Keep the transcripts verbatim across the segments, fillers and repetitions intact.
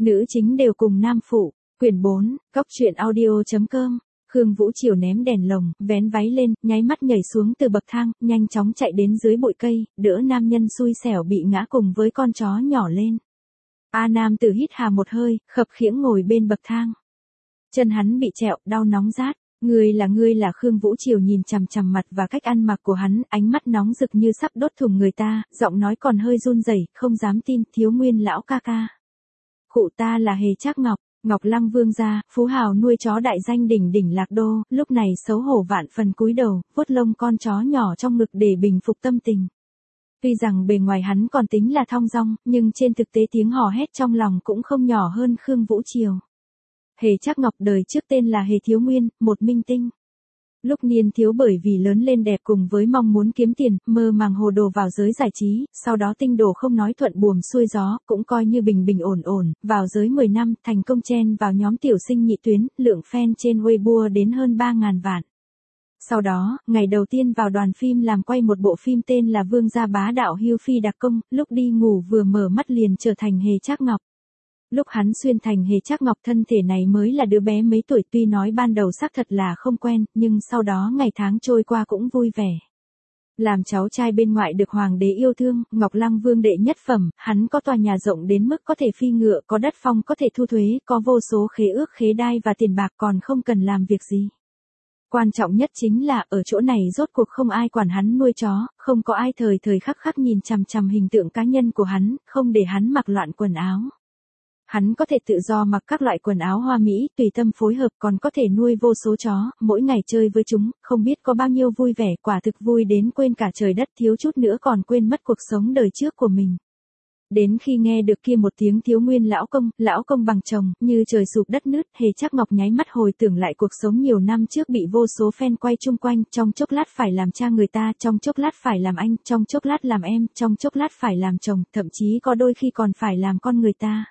Nữ chính đều cùng nam phụ. Quyển bốn, Cóc truyện audio.com. Khương Vũ Triều ném đèn lồng, vén váy lên, nháy mắt nhảy xuống từ bậc thang, nhanh chóng chạy đến dưới bụi cây, đỡ nam nhân xui xẻo bị ngã cùng với con chó nhỏ lên. A nam tử hít hà một hơi, khập khiễng ngồi bên bậc thang. Chân hắn bị trẹo, đau nóng rát. Ngươi là ngươi là Khương Vũ Triều nhìn chằm chằm mặt và cách ăn mặc của hắn, ánh mắt nóng rực như sắp đốt thủng người ta, giọng nói còn hơi run rẩy, không dám tin, Thiếu Nguyên lão ca ca. Cụ ta là Hề Trác Ngọc, Ngọc Lăng vương gia, phú hào nuôi chó đại danh đỉnh đỉnh Lạc Đô, lúc này xấu hổ vạn phần cúi đầu, vuốt lông con chó nhỏ trong ngực để bình phục tâm tình. Tuy rằng bề ngoài hắn còn tính là thong dong, nhưng trên thực tế tiếng hò hét trong lòng cũng không nhỏ hơn Khương Vũ Triều. Hề Trác Ngọc đời trước tên là Hề Thiếu Nguyên, một minh tinh. Lúc niên thiếu bởi vì lớn lên đẹp cùng với mong muốn kiếm tiền, mơ màng hồ đồ vào giới giải trí, sau đó tinh đồ không nói thuận buồm xuôi gió, cũng coi như bình bình ổn ổn, vào giới mười năm, thành công chen vào nhóm tiểu sinh nhị tuyến, lượng fan trên Weibo đến hơn ba ngàn vạn. Sau đó, ngày đầu tiên vào đoàn phim làm quay một bộ phim tên là Vương gia bá đạo Hưu Phi đặc công, lúc đi ngủ vừa mở mắt liền trở thành Hề Trác Ngọc. Lúc hắn xuyên thành Hề Trác Ngọc thân thể này mới là đứa bé mấy tuổi, tuy nói ban đầu xác thật là không quen, nhưng sau đó ngày tháng trôi qua cũng vui vẻ. Làm cháu trai bên ngoại được hoàng đế yêu thương, Ngọc Lăng vương đệ nhất phẩm, hắn có tòa nhà rộng đến mức có thể phi ngựa, có đất phong có thể thu thuế, có vô số khế ước khế đai và tiền bạc còn không cần làm việc gì. Quan trọng nhất chính là ở chỗ này rốt cuộc không ai quản hắn nuôi chó, không có ai thời thời khắc khắc nhìn chằm chằm hình tượng cá nhân của hắn, không để hắn mặc loạn quần áo. Hắn có thể tự do mặc các loại quần áo hoa mỹ, tùy tâm phối hợp, còn có thể nuôi vô số chó, mỗi ngày chơi với chúng, không biết có bao nhiêu vui vẻ, quả thực vui đến quên cả trời đất, thiếu chút nữa còn quên mất cuộc sống đời trước của mình. Đến khi nghe được kia một tiếng Thiếu Nguyên lão công, lão công bằng chồng, như trời sụp đất nứt, Hề Trác Ngọc nháy mắt hồi tưởng lại cuộc sống nhiều năm trước bị vô số fan quay chung quanh, trong chốc lát phải làm cha người ta, trong chốc lát phải làm anh, trong chốc lát làm em, trong chốc lát phải làm chồng, thậm chí có đôi khi còn phải làm con người ta.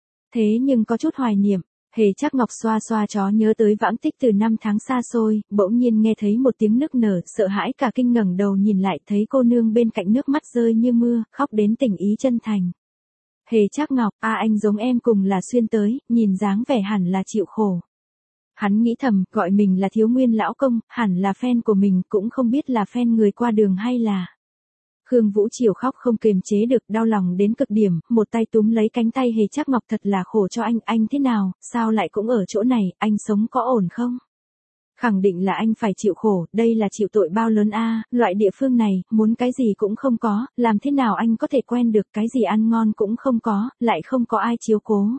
Thế nhưng có chút hoài niệm, Hề Trác Ngọc xoa xoa chó nhớ tới vãng tích từ năm tháng xa xôi, bỗng nhiên nghe thấy một tiếng nức nở, sợ hãi cả kinh ngẩng đầu nhìn lại thấy cô nương bên cạnh nước mắt rơi như mưa, khóc đến tình ý chân thành. Hề Trác Ngọc, a anh giống em cùng là xuyên tới, nhìn dáng vẻ hẳn là chịu khổ. Hắn nghĩ thầm, gọi mình là Thiếu Nguyên lão công, hẳn là fan của mình, cũng không biết là fan người qua đường hay là... Khương Vũ Triều khóc không kiềm chế được, đau lòng đến cực điểm, một tay túm lấy cánh tay Hề Trác Ngọc, thật là khổ cho anh, anh thế nào, sao lại cũng ở chỗ này, anh sống có ổn không? Khẳng định là anh phải chịu khổ, đây là chịu tội bao lớn a, loại địa phương này, muốn cái gì cũng không có, làm thế nào anh có thể quen được, cái gì ăn ngon cũng không có, lại không có ai chiếu cố.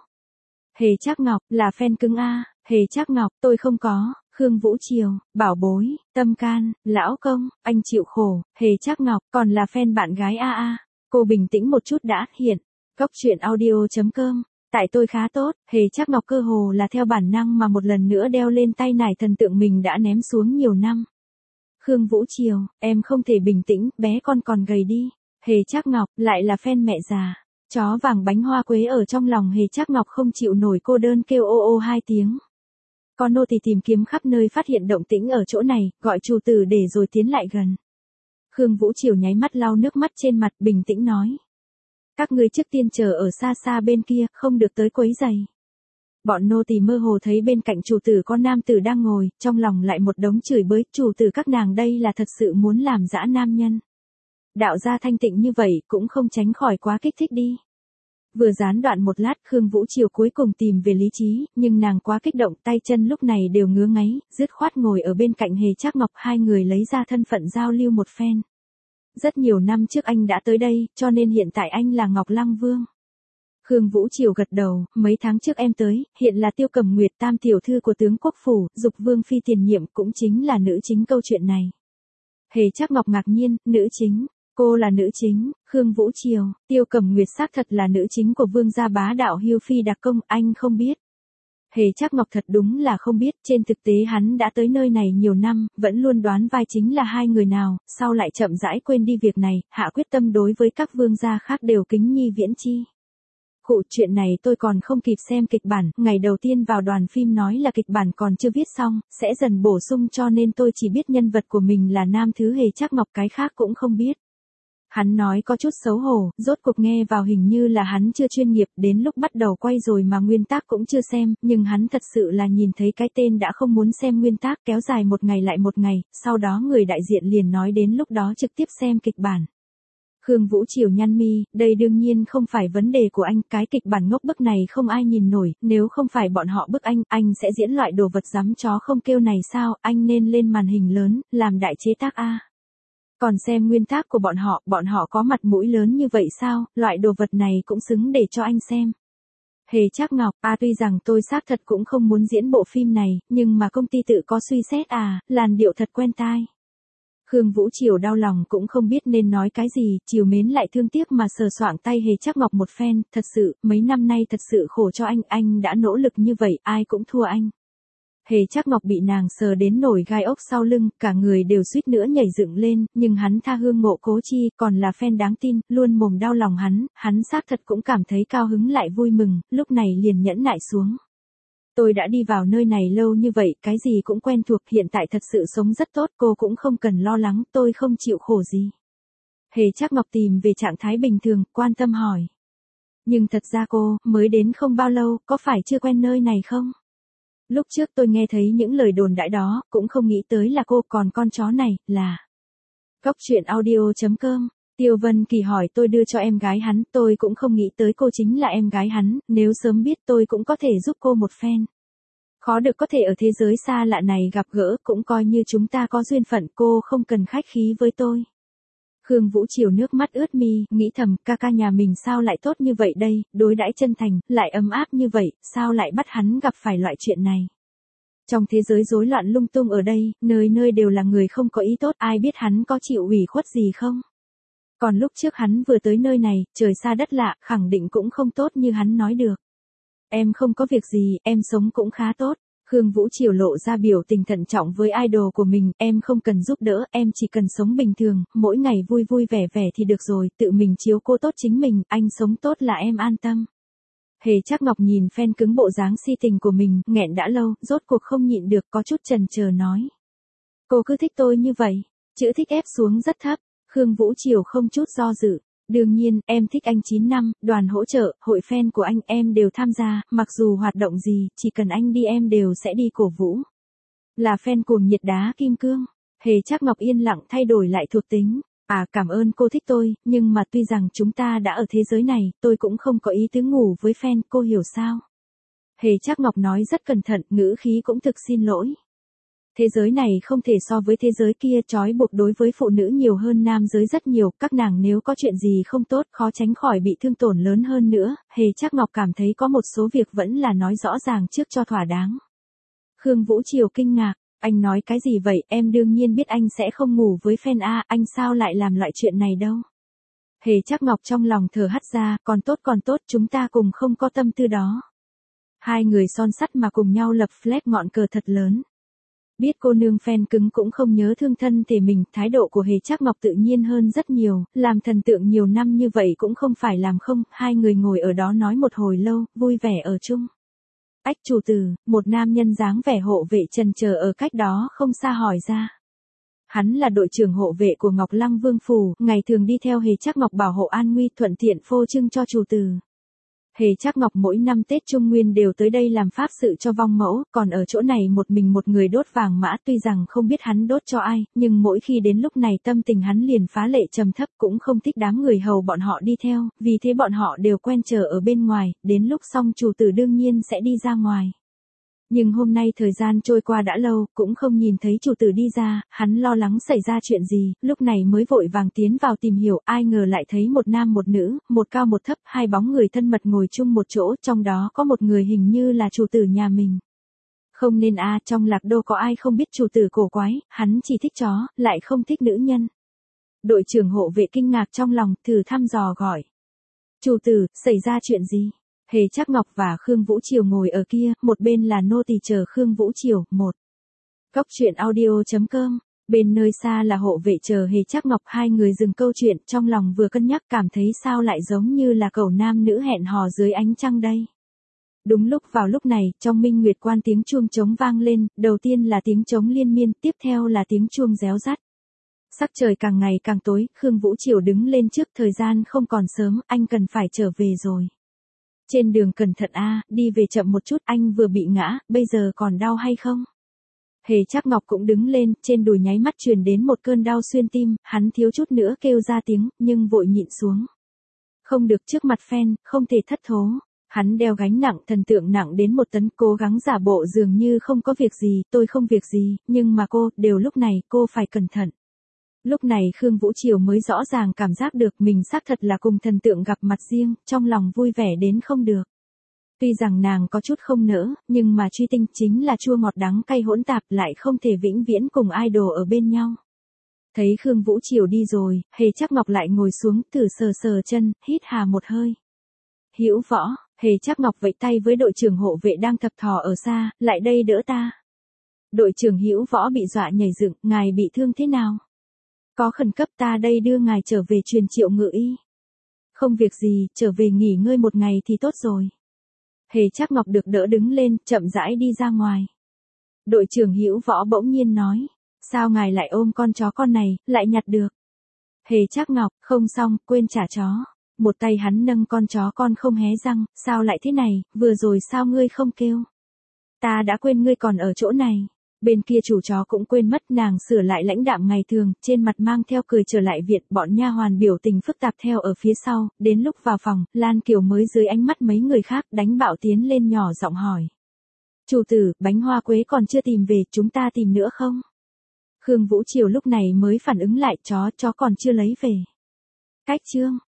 Hề Trác Ngọc, là fan cứng a, Hề Trác Ngọc, tôi không có. Khương Vũ Triều, bảo bối, tâm can, lão công, anh chịu khổ, Hề Trác Ngọc, còn là fan bạn gái a a. Cô bình tĩnh một chút đã, hiện. Cóc truyện audio.com. Tại tôi khá tốt, Hề Trác Ngọc cơ hồ là theo bản năng mà một lần nữa đeo lên tay nải thần tượng mình đã ném xuống nhiều năm. Khương Vũ Triều, em không thể bình tĩnh, bé con còn gầy đi. Hề Trác Ngọc, lại là fan mẹ già. Chó vàng bánh hoa quế ở trong lòng Hề Trác Ngọc không chịu nổi cô đơn kêu ô ô hai tiếng. Con nô tỳ tìm kiếm khắp nơi phát hiện động tĩnh ở chỗ này, gọi chủ tử để rồi tiến lại gần. Khương Vũ Triều nháy mắt lau nước mắt trên mặt, bình tĩnh nói. Các ngươi trước tiên chờ ở xa xa bên kia, không được tới quấy giày. Bọn nô tỳ mơ hồ thấy bên cạnh chủ tử con nam tử đang ngồi, trong lòng lại một đống chửi bới, chủ tử các nàng đây là thật sự muốn làm dã nam nhân. Đạo gia thanh tịnh như vậy cũng không tránh khỏi quá kích thích đi. Vừa gián đoạn một lát, Khương Vũ Triều cuối cùng tìm về lý trí, nhưng nàng quá kích động, tay chân lúc này đều ngứa ngáy, dứt khoát ngồi ở bên cạnh Hề Trác Ngọc, hai người lấy ra thân phận giao lưu một phen. Rất nhiều năm trước anh đã tới đây, cho nên hiện tại anh là Ngọc Lăng Vương. Khương Vũ Triều gật đầu, mấy tháng trước em tới, hiện là Tiêu Cầm Nguyệt, tam tiểu thư của tướng quốc phủ, Dục Vương phi tiền nhiệm, cũng chính là nữ chính câu chuyện này. Hề Trác Ngọc ngạc nhiên, nữ chính. Cô là nữ chính, Khương Vũ Triều, Tiêu Cầm Nguyệt xác thật là nữ chính của Vương gia bá đạo Hưu Phi đặc công, anh không biết. Hề Trác Ngọc thật đúng là không biết, trên thực tế hắn đã tới nơi này nhiều năm, vẫn luôn đoán vai chính là hai người nào, sau lại chậm rãi quên đi việc này, hạ quyết tâm đối với các vương gia khác đều kính nhi viễn chi. Cụ chuyện này tôi còn không kịp xem kịch bản, ngày đầu tiên vào đoàn phim nói là kịch bản còn chưa viết xong, sẽ dần bổ sung cho nên tôi chỉ biết nhân vật của mình là nam thứ Hề Trác Ngọc, cái khác cũng không biết. Hắn nói có chút xấu hổ, rốt cuộc nghe vào hình như là hắn chưa chuyên nghiệp, đến lúc bắt đầu quay rồi mà nguyên tác cũng chưa xem, nhưng hắn thật sự là nhìn thấy cái tên đã không muốn xem nguyên tác, kéo dài một ngày lại một ngày, sau đó người đại diện liền nói đến lúc đó trực tiếp xem kịch bản. Khương Vũ Triều nhăn mi, đây đương nhiên không phải vấn đề của anh, cái kịch bản ngốc bức này không ai nhìn nổi, nếu không phải bọn họ bức anh, anh sẽ diễn loại đồ vật dám chó không kêu này sao, anh nên lên màn hình lớn, làm đại chế tác a. Còn xem nguyên tác của bọn họ, bọn họ có mặt mũi lớn như vậy sao, loại đồ vật này cũng xứng để cho anh xem. Hề Trác Ngọc, à tuy rằng tôi xác thật cũng không muốn diễn bộ phim này, nhưng mà công ty tự có suy xét à, làn điệu thật quen tai. Khương Vũ Triều đau lòng cũng không biết nên nói cái gì, chiều mến lại thương tiếc mà sờ soạng tay Hề Trác Ngọc một phen, thật sự, mấy năm nay thật sự khổ cho anh, anh đã nỗ lực như vậy, ai cũng thua anh. Hề Trác Ngọc bị nàng sờ đến nổi gai ốc sau lưng, cả người đều suýt nữa nhảy dựng lên, nhưng hắn tha hương ngộ cố chi, còn là fan đáng tin, luôn mồm đau lòng hắn, hắn xác thật cũng cảm thấy cao hứng lại vui mừng, lúc này liền nhẫn nại xuống. Tôi đã đi vào nơi này lâu như vậy, cái gì cũng quen thuộc, hiện tại thật sự sống rất tốt, cô cũng không cần lo lắng, tôi không chịu khổ gì. Hề Trác Ngọc tìm về trạng thái bình thường, quan tâm hỏi. Nhưng thật ra cô, mới đến không bao lâu, có phải chưa quen nơi này không? Lúc trước tôi nghe thấy những lời đồn đại đó, cũng không nghĩ tới là cô, còn con chó này, là... Góc truyện audio chấm com. Tiêu Vân Kỳ hỏi tôi đưa cho em gái hắn, tôi cũng không nghĩ tới cô chính là em gái hắn, nếu sớm biết tôi cũng có thể giúp cô một phen. Khó được có thể ở thế giới xa lạ này gặp gỡ, cũng coi như chúng ta có duyên phận, cô không cần khách khí với tôi. Khương Vũ Triều nước mắt ướt mi, nghĩ thầm, ca ca nhà mình sao lại tốt như vậy đây, đối đãi chân thành, lại ấm áp như vậy, sao lại bắt hắn gặp phải loại chuyện này. Trong thế giới rối loạn lung tung ở đây, nơi nơi đều là người không có ý tốt, ai biết hắn có chịu ủy khuất gì không. Còn lúc trước hắn vừa tới nơi này, trời xa đất lạ, khẳng định cũng không tốt như hắn nói được. Em không có việc gì, em sống cũng khá tốt. Khương Vũ Triều lộ ra biểu tình thận trọng với idol của mình, em không cần giúp đỡ, em chỉ cần sống bình thường, mỗi ngày vui vui vẻ vẻ thì được rồi, tự mình chiếu cố tốt chính mình, anh sống tốt là em an tâm. Hề Trác Ngọc nhìn fan cứng bộ dáng si tình của mình, nghẹn đã lâu, rốt cuộc không nhịn được, có chút chần chờ nói. Cô cứ thích tôi như vậy, chữ thích ép xuống rất thấp, Khương Vũ Triều không chút do dự. Đương nhiên, em thích anh chín năm, đoàn hỗ trợ, hội fan của anh em đều tham gia, mặc dù hoạt động gì, chỉ cần anh đi em đều sẽ đi cổ vũ. Là fan cuồng nhiệt đá kim cương. Hề Trác Ngọc yên lặng thay đổi lại thuộc tính. À cảm ơn cô thích tôi, nhưng mà tuy rằng chúng ta đã ở thế giới này, tôi cũng không có ý tứ ngủ với fan, cô hiểu sao? Hề Trác Ngọc nói rất cẩn thận, ngữ khí cũng thực xin lỗi. Thế giới này không thể so với thế giới kia, trói buộc đối với phụ nữ nhiều hơn nam giới rất nhiều, các nàng nếu có chuyện gì không tốt khó tránh khỏi bị thương tổn lớn hơn nữa, Hề Trác Ngọc cảm thấy có một số việc vẫn là nói rõ ràng trước cho thỏa đáng. Khương Vũ Triều kinh ngạc, anh nói cái gì vậy, em đương nhiên biết anh sẽ không ngủ với fan A, anh sao lại làm loại chuyện này đâu. Hề Trác Ngọc trong lòng thở hắt ra, còn tốt còn tốt, chúng ta cùng không có tâm tư đó. Hai người son sắt mà cùng nhau lập flag ngọn cờ thật lớn. Biết cô nương fan cứng cũng không nhớ thương thân thể mình, thái độ của Hề Trác Ngọc tự nhiên hơn rất nhiều, làm thần tượng nhiều năm như vậy cũng không phải làm không, hai người ngồi ở đó nói một hồi lâu, vui vẻ ở chung. Ách chủ tử, một nam nhân dáng vẻ hộ vệ trần chờ ở cách đó không xa hỏi ra. Hắn là đội trưởng hộ vệ của Ngọc Lăng Vương Phủ, ngày thường đi theo Hề Trác Ngọc bảo hộ an nguy, thuận tiện phô trưng cho chủ tử. Hề Trác Ngọc mỗi năm Tết Trung Nguyên đều tới đây làm pháp sự cho vong mẫu, còn ở chỗ này một mình một người đốt vàng mã, tuy rằng không biết hắn đốt cho ai, nhưng mỗi khi đến lúc này tâm tình hắn liền phá lệ trầm thấp, cũng không thích đám người hầu bọn họ đi theo, vì thế bọn họ đều quen chờ ở bên ngoài, đến lúc xong chủ tử đương nhiên sẽ đi ra ngoài. Nhưng hôm nay thời gian trôi qua đã lâu, cũng không nhìn thấy chủ tử đi ra, hắn lo lắng xảy ra chuyện gì, lúc này mới vội vàng tiến vào tìm hiểu, ai ngờ lại thấy một nam một nữ, một cao một thấp, hai bóng người thân mật ngồi chung một chỗ, trong đó có một người hình như là chủ tử nhà mình. Không nên a, trong Lạc Đô có ai không biết chủ tử cổ quái, hắn chỉ thích chó, lại không thích nữ nhân. Đội trưởng hộ vệ kinh ngạc trong lòng, thử thăm dò gọi. Chủ tử, xảy ra chuyện gì? Hề Trác Ngọc và Khương Vũ Triều ngồi ở kia, một bên là nô tỳ chờ Khương Vũ Triều, một. Góc truyện audio chấm com, bên nơi xa là hộ vệ chờ Hề Trác Ngọc, hai người dừng câu chuyện, trong lòng vừa cân nhắc cảm thấy sao lại giống như là cẩu nam nữ hẹn hò dưới ánh trăng đây. Đúng lúc vào lúc này, trong Minh Nguyệt Quan tiếng chuông trống vang lên, đầu tiên là tiếng trống liên miên, tiếp theo là tiếng chuông réo rắt. Sắc trời càng ngày càng tối, Khương Vũ Triều đứng lên trước, thời gian không còn sớm, anh cần phải trở về rồi. Trên đường cẩn thận a, đi về chậm một chút, anh vừa bị ngã, bây giờ còn đau hay không? Hề Trác Ngọc cũng đứng lên, trên đùi nháy mắt truyền đến một cơn đau xuyên tim, hắn thiếu chút nữa kêu ra tiếng, nhưng vội nhịn xuống. Không được, trước mặt fan, không thể thất thố. Hắn đeo gánh nặng, thần tượng nặng đến một tấn, cố gắng giả bộ dường như không có việc gì, tôi không việc gì, nhưng mà cô, đều lúc này, cô phải cẩn thận. Lúc này Khương Vũ Triều mới rõ ràng cảm giác được mình xác thật là cùng thần tượng gặp mặt riêng, trong lòng vui vẻ đến không được. Tuy rằng nàng có chút không nỡ, nhưng mà truy tinh chính là chua ngọt đắng cay hỗn tạp, lại không thể vĩnh viễn cùng idol ở bên nhau. Thấy Khương Vũ Triều đi rồi, Hề Trác Ngọc lại ngồi xuống, thử sờ sờ chân, hít hà một hơi. Hữu Võ, Hề Trác Ngọc vẫy tay với đội trưởng hộ vệ đang thập thò ở xa, lại đây đỡ ta. Đội trưởng Hữu Võ bị dọa nhảy dựng, ngài bị thương thế nào? Có khẩn cấp, ta đây đưa ngài trở về truyền Triệu Ngự Y. Không việc gì, trở về nghỉ ngơi một ngày thì tốt rồi. Hề Trác Ngọc được đỡ đứng lên, chậm rãi đi ra ngoài. Đội trưởng Hữu Võ bỗng nhiên nói, sao ngài lại ôm con chó con này, lại nhặt được? Hề Trác Ngọc, không xong, quên trả chó. Một tay hắn nâng con chó con không hé răng, sao lại thế này, vừa rồi sao ngươi không kêu? Ta đã quên ngươi còn ở chỗ này. Bên kia chủ chó cũng quên mất, nàng sửa lại lãnh đạm ngày thường, trên mặt mang theo cười trở lại viện, bọn nha hoàn biểu tình phức tạp theo ở phía sau, đến lúc vào phòng, Lan Kiều mới dưới ánh mắt mấy người khác đánh bạo tiến lên nhỏ giọng hỏi. Chủ tử, bánh hoa quế còn chưa tìm về, chúng ta tìm nữa không? Khương Vũ Triều lúc này mới phản ứng lại, chó, chó còn chưa lấy về. Cách chương.